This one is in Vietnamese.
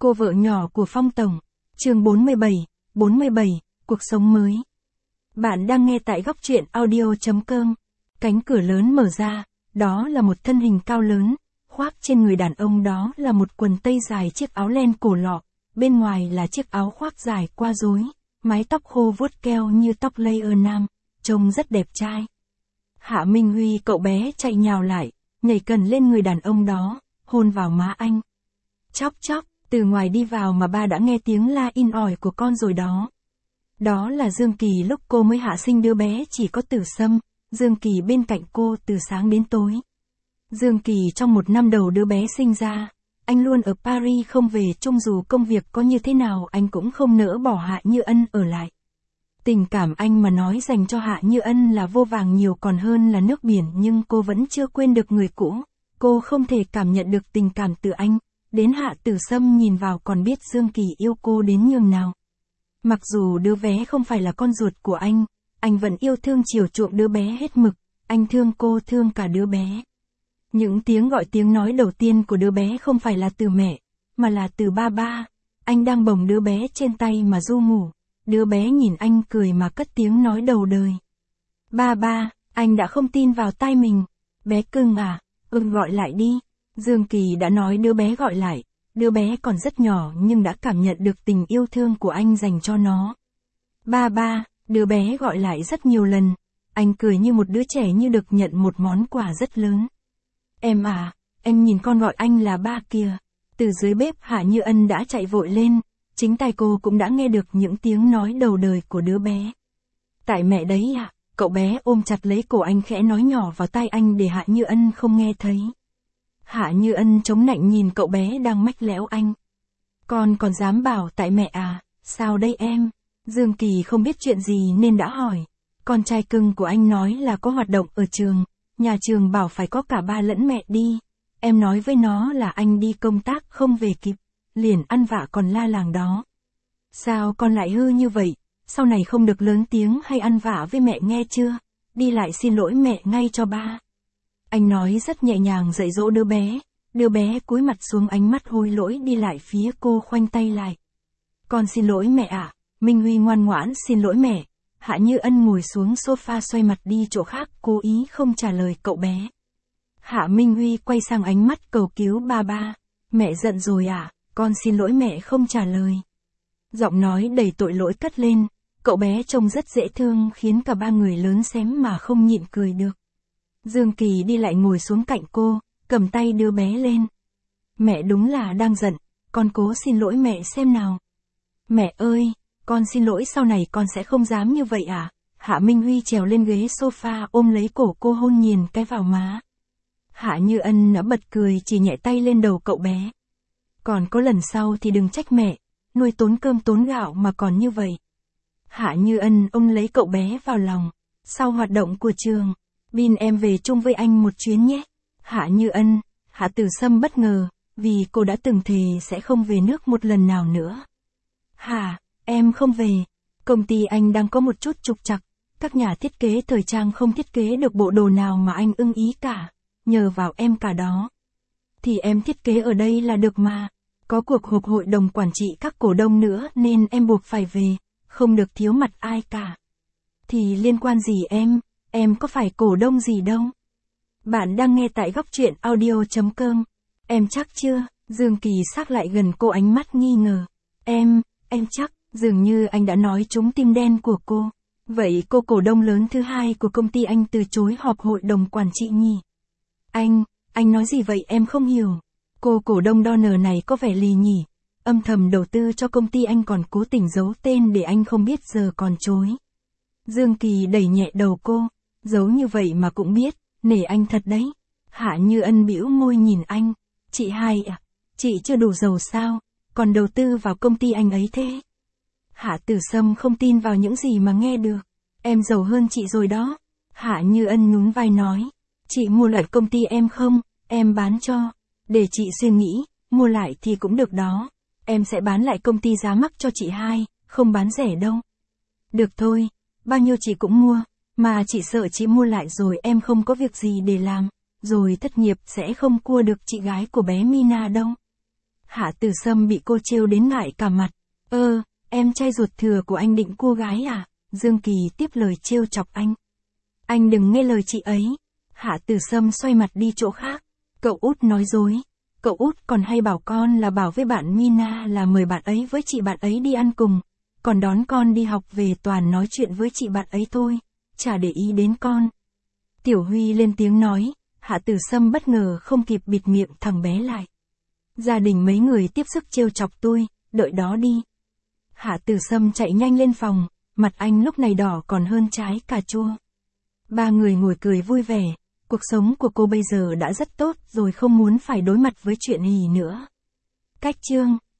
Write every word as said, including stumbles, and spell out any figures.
Cô vợ nhỏ của Phong Tổng. Chương bốn mươi bảy, bốn mươi bảy, cuộc sống mới. Bạn đang nghe tại góc truyện audio chấm com. Cánh cửa lớn mở ra, đó là một thân hình cao lớn, khoác trên người đàn ông đó là một quần tây dài chiếc áo len cổ lọ, bên ngoài là chiếc áo khoác dài qua rối, mái tóc khô vuốt keo như tóc layer nam, trông rất đẹp trai. Hạ Minh Huy cậu bé chạy nhào lại, nhảy cần lên người đàn ông đó, hôn vào má anh. Chóc chóc, từ ngoài đi vào mà ba đã nghe tiếng la in ỏi của con rồi đó. Đó là Dương Kỳ lúc cô mới hạ sinh đứa bé chỉ có Tử Sâm, Dương Kỳ bên cạnh cô từ sáng đến tối. Dương Kỳ trong một năm đầu đứa bé sinh ra, anh luôn ở Paris không về chung dù công việc có như thế nào anh cũng không nỡ bỏ Hạ Như Ân ở lại. Tình cảm anh mà nói dành cho Hạ Như Ân là vô vàng nhiều còn hơn là nước biển nhưng cô vẫn chưa quên được người cũ, cô không thể cảm nhận được tình cảm từ anh, đến Hạ Tử Sâm nhìn vào còn biết Dương Kỳ yêu cô đến nhường nào. Mặc dù đứa bé không phải là con ruột của anh, anh vẫn yêu thương chiều chuộng đứa bé hết mực, anh thương cô thương cả đứa bé. Những tiếng gọi tiếng nói đầu tiên của đứa bé không phải là từ mẹ, mà là từ ba ba, anh đang bồng đứa bé trên tay mà ru ngủ, đứa bé nhìn anh cười mà cất tiếng nói đầu đời. Ba ba, anh đã không tin vào tai mình, bé cưng à, ưng gọi lại đi, Dương Kỳ đã nói đứa bé gọi lại. Đứa bé còn rất nhỏ nhưng đã cảm nhận được tình yêu thương của anh dành cho nó. Ba ba, đứa bé gọi lại rất nhiều lần. Anh cười như một đứa trẻ như được nhận một món quà rất lớn. Em à, em nhìn con gọi anh là ba kìa. Từ dưới bếp Hạ Như Ân đã chạy vội lên. Chính tai cô cũng đã nghe được những tiếng nói đầu đời của đứa bé. Tại mẹ đấy ạ, à, cậu bé ôm chặt lấy cổ anh khẽ nói nhỏ vào tai anh để Hạ Như Ân không nghe thấy. Hạ Như Ân chống nạnh nhìn cậu bé đang mách lẻo anh. Con còn dám bảo tại mẹ à, sao đây em? Dương Kỳ không biết chuyện gì nên đã hỏi. Con trai cưng của anh nói là có hoạt động ở trường, nhà trường bảo phải có cả ba lẫn mẹ đi. Em nói với nó là anh đi công tác không về kịp, liền ăn vạ còn la làng đó. Sao con lại hư như vậy, sau này không được lớn tiếng hay ăn vạ với mẹ nghe chưa? Đi lại xin lỗi mẹ ngay cho ba. Anh nói rất nhẹ nhàng dạy dỗ đứa bé, đứa bé cúi mặt xuống ánh mắt hối lỗi đi lại phía cô khoanh tay lại. Con xin lỗi mẹ ạ, à. Minh Huy ngoan ngoãn xin lỗi mẹ. Hạ Như Ân ngồi xuống sofa xoay mặt đi chỗ khác cố ý không trả lời cậu bé. Hạ Minh Huy quay sang ánh mắt cầu cứu ba ba. Mẹ giận rồi à, con xin lỗi mẹ không trả lời. Giọng nói đầy tội lỗi cất lên, cậu bé trông rất dễ thương khiến cả ba người lớn xém mà không nhịn cười được. Dương Kỳ đi lại ngồi xuống cạnh cô, cầm tay đưa bé lên. Mẹ đúng là đang giận, con cố xin lỗi mẹ xem nào. Mẹ ơi, con xin lỗi sau này con sẽ không dám như vậy à? Hạ Minh Huy trèo lên ghế sofa ôm lấy cổ cô hôn nhiền cái vào má. Hạ Như Ân đã bật cười chỉ nhẹ tay lên đầu cậu bé. Còn có lần sau thì đừng trách mẹ, nuôi tốn cơm tốn gạo mà còn như vậy. Hạ Như Ân ôm lấy cậu bé vào lòng. Sau hoạt động của trường, Bin em về chung với anh một chuyến nhé. Hạ Như Ân, Hạ Tử Sâm bất ngờ, vì cô đã từng thề sẽ không về nước một lần nào nữa. Hả, em không về. Công ty anh đang có một chút trục trặc, các nhà thiết kế thời trang không thiết kế được bộ đồ nào mà anh ưng ý cả, nhờ vào em cả đó. Thì em thiết kế ở đây là được mà, có cuộc họp hội đồng quản trị các cổ đông nữa nên em buộc phải về, không được thiếu mặt ai cả. Thì liên quan gì em? Em có phải cổ đông gì đâu. Bạn đang nghe tại góc truyện audio chấm com. Em chắc chưa? Dương Kỳ sát lại gần cô ánh mắt nghi ngờ. Em, em chắc, dường như anh đã nói trúng tim đen của cô. Vậy cô cổ đông lớn thứ hai của công ty anh từ chối họp hội đồng quản trị nhỉ? Anh, anh nói gì vậy em không hiểu. Cô cổ đông Donner này có vẻ lì nhỉ? Âm thầm đầu tư cho công ty anh còn cố tình giấu tên để anh không biết giờ còn chối. Dương Kỳ đẩy nhẹ đầu cô. Giấu như vậy mà cũng biết, nể anh thật đấy. Hạ Như Ân bĩu môi nhìn anh. Chị hai à, chị chưa đủ giàu sao, còn đầu tư vào công ty anh ấy thế. Hạ Tử Sâm không tin vào những gì mà nghe được. Em giàu hơn chị rồi đó. Hạ Như Ân nhún vai nói. Chị mua lại công ty em không, em bán cho. Để chị suy nghĩ, mua lại thì cũng được đó. Em sẽ bán lại công ty giá mắc cho chị hai, không bán rẻ đâu. Được thôi, bao nhiêu chị cũng mua. Mà chị sợ chị mua lại rồi em không có việc gì để làm, rồi thất nghiệp sẽ không cua được chị gái của bé Mina đâu. Hạ Tử Sâm bị cô trêu đến ngại cả mặt. Ơ, em trai ruột thừa của anh định cua gái à? Dương Kỳ tiếp lời trêu chọc anh. Anh đừng nghe lời chị ấy. Hạ Tử Sâm xoay mặt đi chỗ khác. Cậu út nói dối. Cậu út còn hay bảo con là bảo với bạn Mina là mời bạn ấy với chị bạn ấy đi ăn cùng. Còn đón con đi học về toàn nói chuyện với chị bạn ấy thôi. Chả để ý đến con. Tiểu Huy lên tiếng nói. Hạ Tử Sâm bất ngờ không kịp bịt miệng thằng bé lại. Gia đình mấy người tiếp sức trêu chọc tôi, đợi đó đi. Hạ Tử Sâm chạy nhanh lên phòng, mặt anh lúc này đỏ còn hơn trái cà chua. Ba người ngồi cười vui vẻ, cuộc sống của cô bây giờ đã rất tốt rồi, không muốn phải đối mặt với chuyện gì nữa. Cách chương